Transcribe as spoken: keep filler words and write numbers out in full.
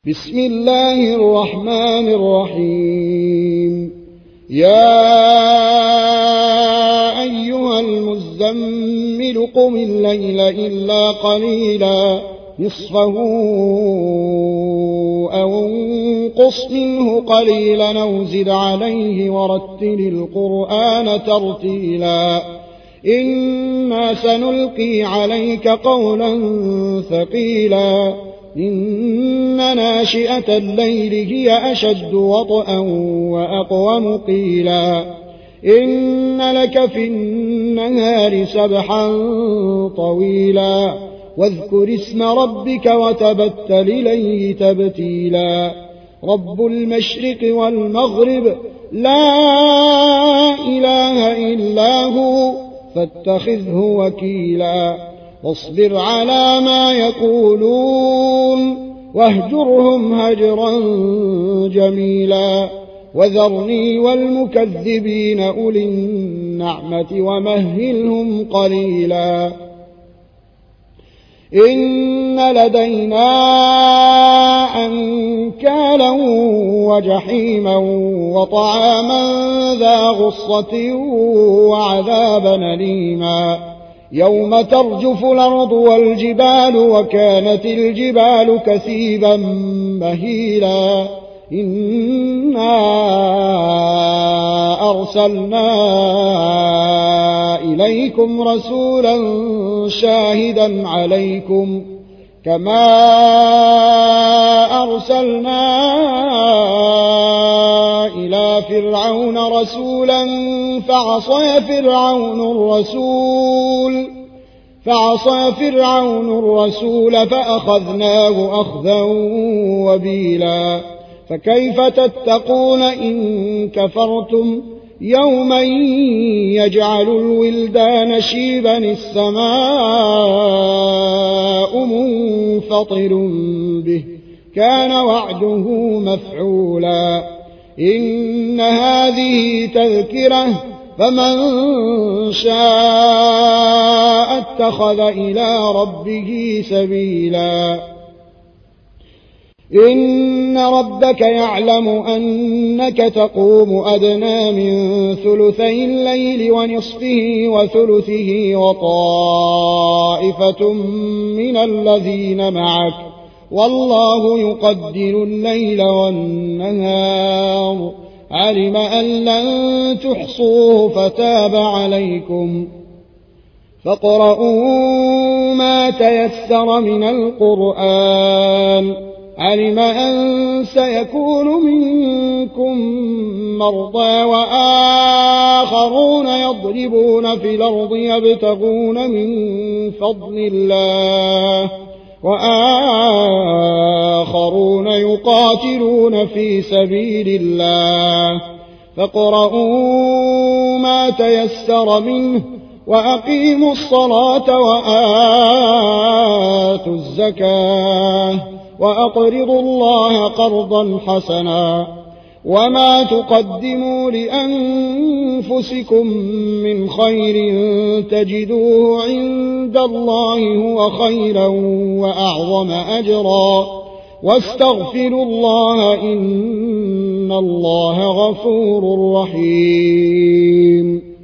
بسم الله الرحمن الرحيم. يا أيها المزمل قم الليل إلا قليلا نصفه أو انقص منه قليلا أو زد عليه ورتل القرآن ترتيلا إنا سنلقي عليك قولا ثقيلا إن ناشئة الليل هي أشد وطئا وأقوم قيلا إن لك في النهار سبحا طويلا واذكر اسم ربك وتبتل إليه تبتيلا رب المشرق والمغرب لا إله إلا هو فاتخذه وكيلا واصبر على ما يقولون واهجرهم هجرا جميلا وذرني والمكذبين أولي النعمة ومهلهم قليلا إن لدينا أنكالا وجحيما وطعاما ذا غصة وعذابا أليما يوم ترجف الأرض والجبال وكانت الجبال كثيبا مهيلا إنا أرسلنا إليكم رسولا شاهدا عليكم كما أرسلنا إلى فرعون رسولا فعصى فرعون الرسول فعصى فرعون الرسول فأخذناه أخذا وبيلا فكيف تتقون إن كفرتم يوما يجعل الولدان شيبا السماء منفطر به كان وعده مفعولا إن هذه تذكرة فمن شاء اتخذ إلى ربه سبيلا إن ربك يعلم أنك تقوم أدنى من ثلثي الليل ونصفه وثلثه وطائفة من الذين معك والله يقدر الليل والنهار علم أن لن تحصوه فتاب عليكم فاقرؤوا ما تيسر من القرآن علم أن سيكون منكم مرضى وآخرون يضربون في الأرض يبتغون من فضل الله وآخرون يقاتلون في سبيل الله فاقرؤوا ما تيسر منه وأقيموا الصلاة وآتوا الزكاة وأقرضوا الله قرضا حسنا وما تقدموا لأنفسكم من خير تجدوه عند الله هو خيرا وأعظم أجرا واستغفروا الله إن الله غفور رحيم.